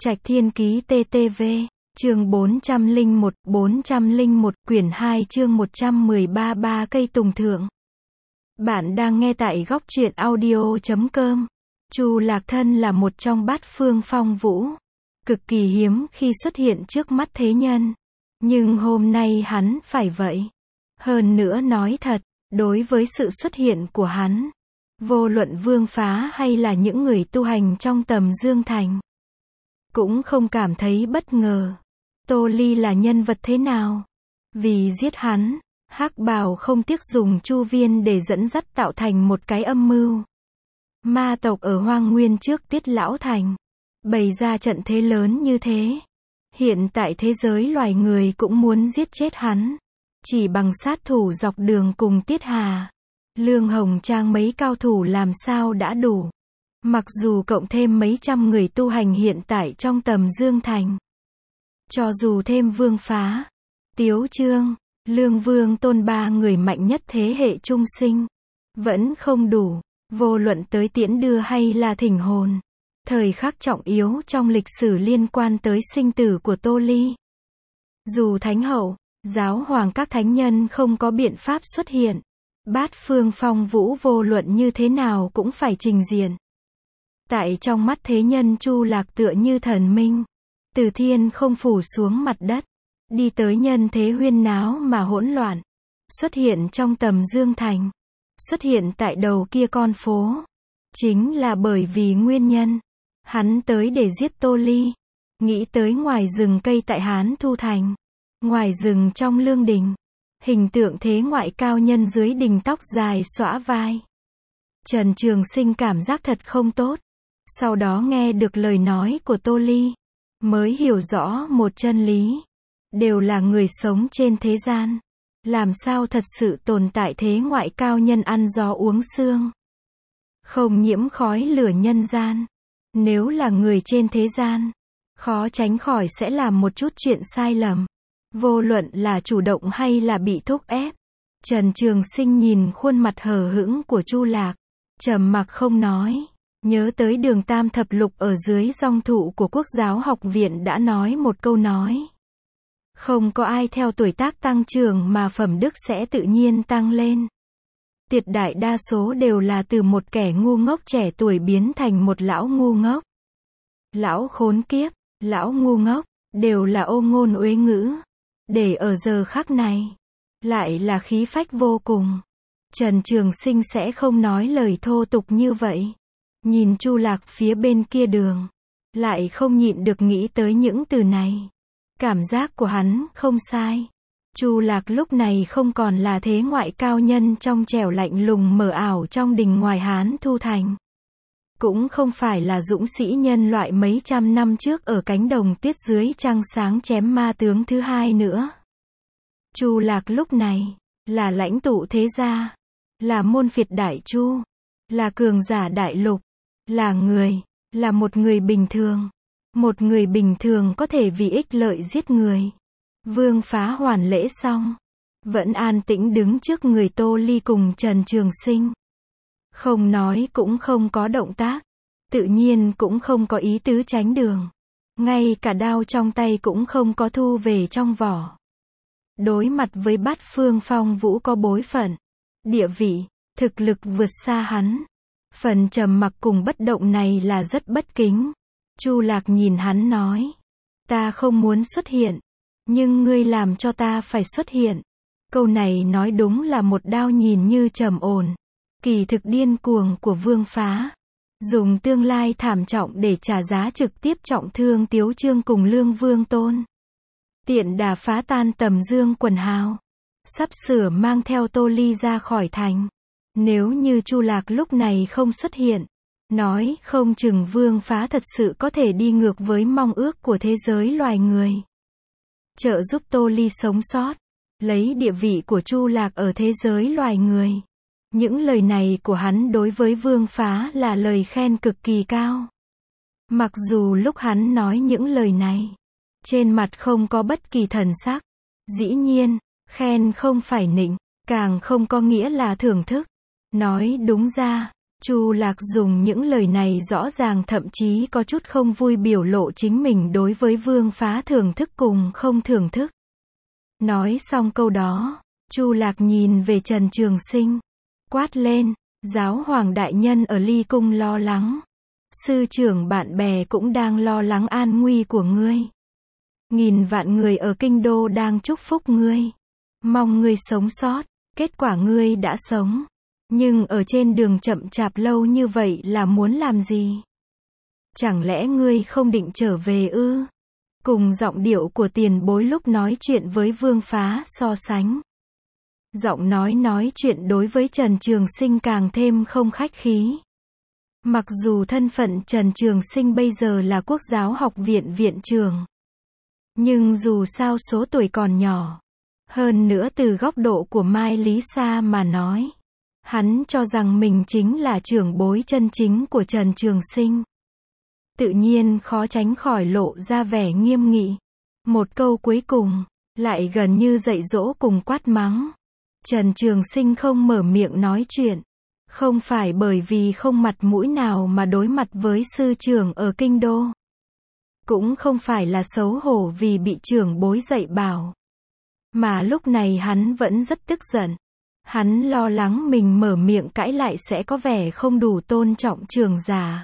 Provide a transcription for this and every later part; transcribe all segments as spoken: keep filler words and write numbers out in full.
Trạch Thiên Ký tê tê vê, chương bốn trăm lẻ một, bốn trăm lẻ một, quyển hai chương một trăm mười ba Ba cây tùng thượng. Bạn đang nghe tại góc truyện audio chấm com. Chu Lạc Thân là một trong bát phương phong vũ, cực kỳ hiếm khi xuất hiện trước mắt thế nhân. Nhưng hôm nay hắn phải vậy. Hơn nữa nói thật, đối với sự xuất hiện của hắn, vô luận vương phá hay là những người tu hành trong tầm Dương Thành, cũng không cảm thấy bất ngờ. Tô Ly là nhân vật thế nào? Vì giết hắn, Hắc Bào không tiếc dùng Chu Viên để dẫn dắt tạo thành một cái âm mưu. Ma tộc ở Hoang Nguyên trước Tiết Lão Thành, bày ra trận thế lớn như thế. Hiện tại thế giới loài người cũng muốn giết chết hắn. Chỉ bằng sát thủ dọc đường cùng Tiết Hà, Lương Hồng Trang mấy cao thủ làm sao đã đủ. Mặc dù cộng thêm mấy trăm người tu hành hiện tại trong tầm Dương Thành, cho dù thêm Vương Phá, Tiếu Trương, Lương Vương Tôn ba người mạnh nhất thế hệ trung sinh, vẫn không đủ. Vô luận tới tiễn đưa hay là thỉnh hồn, thời khắc trọng yếu trong lịch sử liên quan tới sinh tử của Tô Ly, dù Thánh Hậu, Giáo Hoàng các thánh nhân không có biện pháp xuất hiện, bát phương phong vũ vô luận như thế nào cũng phải trình diện. Tại trong mắt thế nhân, Chu Lạc tựa như thần minh, từ thiên không phủ xuống mặt đất, đi tới nhân thế huyên náo mà hỗn loạn, xuất hiện trong tầm Dương Thành, xuất hiện tại đầu kia con phố. Chính là bởi vì nguyên nhân, hắn tới để giết Tô Ly. Nghĩ tới ngoài rừng cây tại Hán Thu Thành, ngoài rừng trong Lương Đình, hình tượng thế ngoại cao nhân dưới đình tóc dài xõa vai. Trần Trường Sinh cảm giác thật không tốt. Sau đó nghe được lời nói của Tô Ly, mới hiểu rõ một chân lý. Đều là người sống trên thế gian, làm sao thật sự tồn tại thế ngoại cao nhân ăn gió uống sương, không nhiễm khói lửa nhân gian. Nếu là người trên thế gian, khó tránh khỏi sẽ làm một chút chuyện sai lầm, vô luận là chủ động hay là bị thúc ép. Trần Trường Sinh nhìn khuôn mặt hờ hững của Chu Lạc, trầm mặc không nói. Nhớ tới Đường Tam Thập Lục ở dưới dòng thụ của Quốc giáo học viện đã nói một câu nói: không có ai theo tuổi tác tăng trưởng mà phẩm đức sẽ tự nhiên tăng lên. Tuyệt đại đa số đều là từ một kẻ ngu ngốc trẻ tuổi biến thành một lão ngu ngốc. Lão khốn kiếp, lão ngu ngốc, đều là ô ngôn uế ngữ. Để ở giờ khắc này, lại là khí phách vô cùng. Trần Trường Sinh sẽ không nói lời thô tục như vậy. Nhìn Chu Lạc phía bên kia đường, lại không nhịn được nghĩ tới những từ này. Cảm giác của hắn không sai. Chu Lạc lúc này không còn là thế ngoại cao nhân trong trẻo lạnh lùng mờ ảo trong đình ngoài Hán Thu Thành, cũng không phải là dũng sĩ nhân loại mấy trăm năm trước ở cánh đồng tuyết dưới trăng sáng chém ma tướng thứ hai nữa. Chu Lạc lúc này là lãnh tụ thế gia, là môn phiệt đại chu, là cường giả đại lục, là người, là một người bình thường. Một người bình thường có thể vì ích lợi giết người. Vương Phá hoàn lễ xong, vẫn an tĩnh đứng trước người Tô Ly cùng Trần Trường Sinh. Không nói cũng không có động tác, tự nhiên cũng không có ý tứ tránh đường. Ngay cả đao trong tay cũng không có thu về trong vỏ. Đối mặt với bát phương phong vũ có bối phận, địa vị, thực lực vượt xa hắn. Phần trầm mặc cùng bất động này là rất bất kính. Chu Lạc nhìn hắn nói: ta không muốn xuất hiện, nhưng ngươi làm cho ta phải xuất hiện. Câu này nói đúng là một đao nhìn như trầm ổn, kỳ thực điên cuồng của Vương Phá. Dùng tương lai thảm trọng để trả giá trực tiếp trọng thương Tiếu Trương cùng Lương Vương Tôn. Tiện đà phá tan tầm Dương quần hào. Sắp sửa mang theo Tô Ly ra khỏi thành. Nếu như Chu Lạc lúc này không xuất hiện, nói không chừng Vương Phá thật sự có thể đi ngược với mong ước của thế giới loài người, trợ giúp Tô Ly sống sót, lấy địa vị của Chu Lạc ở thế giới loài người. Những lời này của hắn đối với Vương Phá là lời khen cực kỳ cao. Mặc dù lúc hắn nói những lời này, trên mặt không có bất kỳ thần sắc. Dĩ nhiên, khen không phải nịnh, càng không có nghĩa là thưởng thức. Nói đúng ra, Chu Lạc dùng những lời này rõ ràng thậm chí có chút không vui biểu lộ chính mình đối với Vương Phá thưởng thức cùng không thưởng thức. Nói xong câu đó, Chu Lạc nhìn về Trần Trường Sinh, quát lên, giáo hoàng đại nhân ở Ly Cung lo lắng. Sư trưởng bạn bè cũng đang lo lắng an nguy của ngươi. Nghìn vạn người ở kinh đô đang chúc phúc ngươi. Mong ngươi sống sót, kết quả ngươi đã sống. Nhưng ở trên đường chậm chạp lâu như vậy là muốn làm gì? Chẳng lẽ ngươi không định trở về ư? Cùng giọng điệu của tiền bối lúc nói chuyện với Vương Phá so sánh. Giọng nói nói chuyện đối với Trần Trường Sinh càng thêm không khách khí. Mặc dù thân phận Trần Trường Sinh bây giờ là Quốc giáo học viện viện trưởng. Nhưng dù sao số tuổi còn nhỏ. Hơn nữa từ góc độ của Mai Lý Sa mà nói. Hắn cho rằng mình chính là trưởng bối chân chính của Trần Trường Sinh. Tự nhiên khó tránh khỏi lộ ra vẻ nghiêm nghị. Một câu cuối cùng, lại gần như dạy dỗ cùng quát mắng. Trần Trường Sinh không mở miệng nói chuyện. Không phải bởi vì không mặt mũi nào mà đối mặt với sư trưởng ở kinh đô. Cũng không phải là xấu hổ vì bị trưởng bối dạy bảo. Mà lúc này hắn vẫn rất tức giận. Hắn lo lắng mình mở miệng cãi lại sẽ có vẻ không đủ tôn trọng trưởng giả.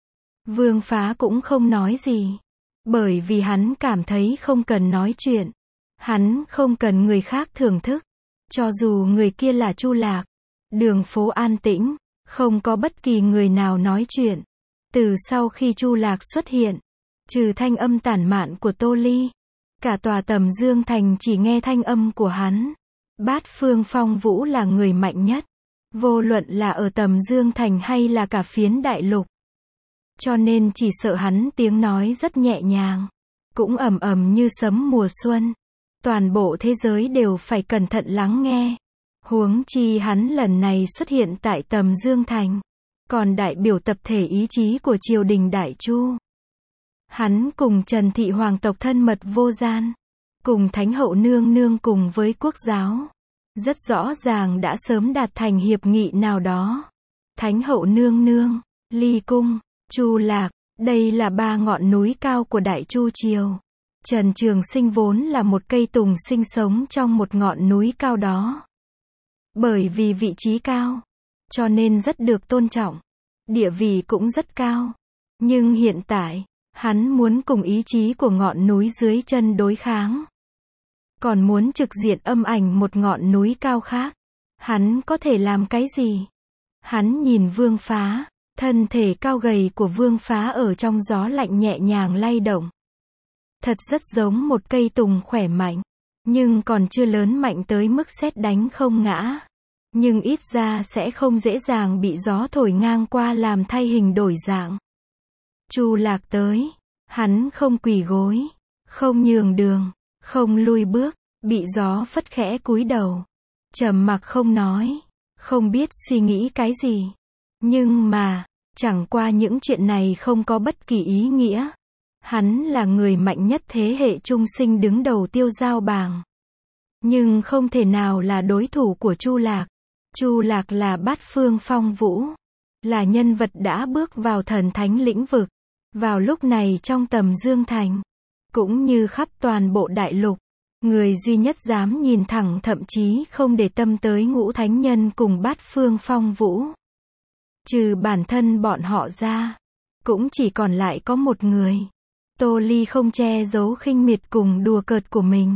Vương Phá cũng không nói gì. Bởi vì hắn cảm thấy không cần nói chuyện. Hắn không cần người khác thưởng thức. Cho dù người kia là Chu Lạc. Đường phố an tĩnh, không có bất kỳ người nào nói chuyện. Từ sau khi Chu Lạc xuất hiện, trừ thanh âm tản mạn của Tô Ly, cả tòa Tầm Dương Thành chỉ nghe thanh âm của hắn. Bát Phương Phong Vũ là người mạnh nhất, vô luận là ở Tầm Dương Thành hay là cả phiến đại lục. Cho nên chỉ sợ hắn tiếng nói rất nhẹ nhàng, cũng ầm ầm như sấm mùa xuân. Toàn bộ thế giới đều phải cẩn thận lắng nghe. Huống chi hắn lần này xuất hiện tại Tầm Dương Thành, còn đại biểu tập thể ý chí của triều đình Đại Chu. Hắn cùng Trần Thị hoàng tộc thân mật vô gian, cùng Thánh hậu nương nương cùng với quốc giáo, rất rõ ràng đã sớm đạt thành hiệp nghị nào đó. Thánh hậu nương nương, Ly Cung, Chu Lạc, đây là ba ngọn núi cao của Đại Chu triều. Trần Trường Sinh vốn là một cây tùng sinh sống trong một ngọn núi cao đó. Bởi vì vị trí cao, cho nên rất được tôn trọng. Địa vị cũng rất cao. Nhưng hiện tại, hắn muốn cùng ý chí của ngọn núi dưới chân đối kháng. Còn muốn trực diện âm ảnh một ngọn núi cao khác. Hắn có thể làm cái gì? Hắn nhìn Vương Phá, thân thể cao gầy của Vương Phá ở trong gió lạnh nhẹ nhàng lay động. Thật rất giống một cây tùng khỏe mạnh. Nhưng còn chưa lớn mạnh tới mức sét đánh không ngã. Nhưng ít ra sẽ không dễ dàng bị gió thổi ngang qua làm thay hình đổi dạng. Chu Lạc tới. Hắn không quỳ gối. Không nhường đường. Không lui bước. Bị gió phất khẽ cúi đầu. Trầm mặc không nói. Không biết suy nghĩ cái gì. Nhưng mà, chẳng qua những chuyện này không có bất kỳ ý nghĩa. Hắn là người mạnh nhất thế hệ trung sinh đứng đầu Tiêu Giao bảng. Nhưng không thể nào là đối thủ của Chu Lạc. Chu Lạc là Bát Phương Phong Vũ. Là nhân vật đã bước vào thần thánh lĩnh vực. Vào lúc này trong Tầm Dương Thành. Cũng như khắp toàn bộ đại lục. Người duy nhất dám nhìn thẳng thậm chí không để tâm tới ngũ thánh nhân cùng Bát Phương Phong Vũ. Trừ bản thân bọn họ ra. Cũng chỉ còn lại có một người. Tô Ly không che giấu khinh miệt cùng đùa cợt của mình.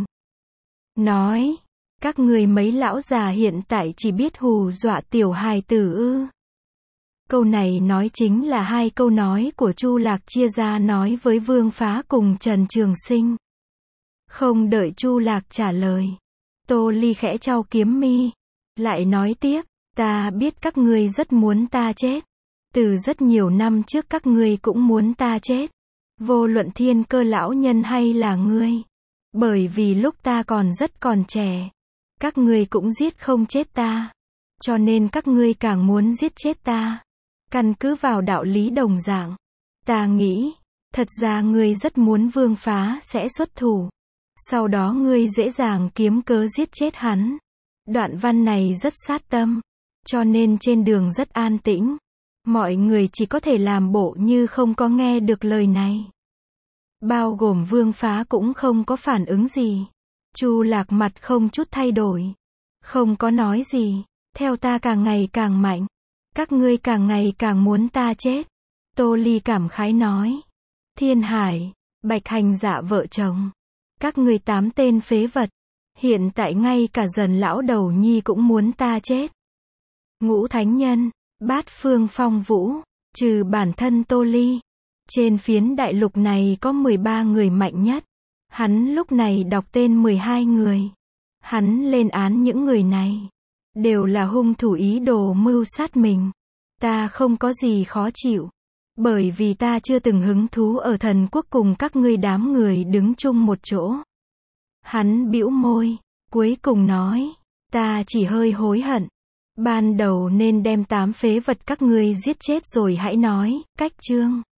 Nói, các người mấy lão già hiện tại chỉ biết hù dọa tiểu hài tử ư. Câu này nói chính là hai câu nói của Chu Lạc chia ra nói với Vương Phá cùng Trần Trường Sinh. Không đợi Chu Lạc trả lời. Tô Ly khẽ chau kiếm mi. Lại nói tiếp, ta biết các ngươi rất muốn ta chết. Từ rất nhiều năm trước các ngươi cũng muốn ta chết. Vô luận Thiên Cơ lão nhân hay là ngươi. Bởi vì lúc ta còn rất còn trẻ. Các ngươi cũng giết không chết ta. Cho nên các ngươi càng muốn giết chết ta. Căn cứ vào đạo lý đồng dạng. Ta nghĩ, thật ra ngươi rất muốn Vương Phá sẽ xuất thủ. Sau đó ngươi dễ dàng kiếm cớ giết chết hắn. Đoạn văn này rất sát tâm. Cho nên trên đường rất an tĩnh. Mọi người chỉ có thể làm bộ như không có nghe được lời này. Bao gồm Vương Phá cũng không có phản ứng gì. Chu Lạc mặt không chút thay đổi. Không có nói gì. Theo ta càng ngày càng mạnh. Các ngươi càng ngày càng muốn ta chết. Tô Ly cảm khái nói. Thiên Hải, Bạch Hành Dạ vợ chồng. Các ngươi tám tên phế vật. Hiện tại ngay cả Dần lão đầu nhi cũng muốn ta chết. Ngũ Thánh Nhân, Bát Phương Phong Vũ, trừ bản thân Tô Ly. Trên phiến đại lục này có mười ba người mạnh nhất. Hắn lúc này đọc tên mười hai người. Hắn lên án những người này. Đều là hung thủ ý đồ mưu sát mình. Ta không có gì khó chịu. Bởi vì ta chưa từng hứng thú ở thần quốc cùng các ngươi đám người đứng chung một chỗ. Hắn bĩu môi, cuối cùng nói, ta chỉ hơi hối hận. Ban đầu nên đem tám phế vật các ngươi giết chết rồi hãy nói, cách chương.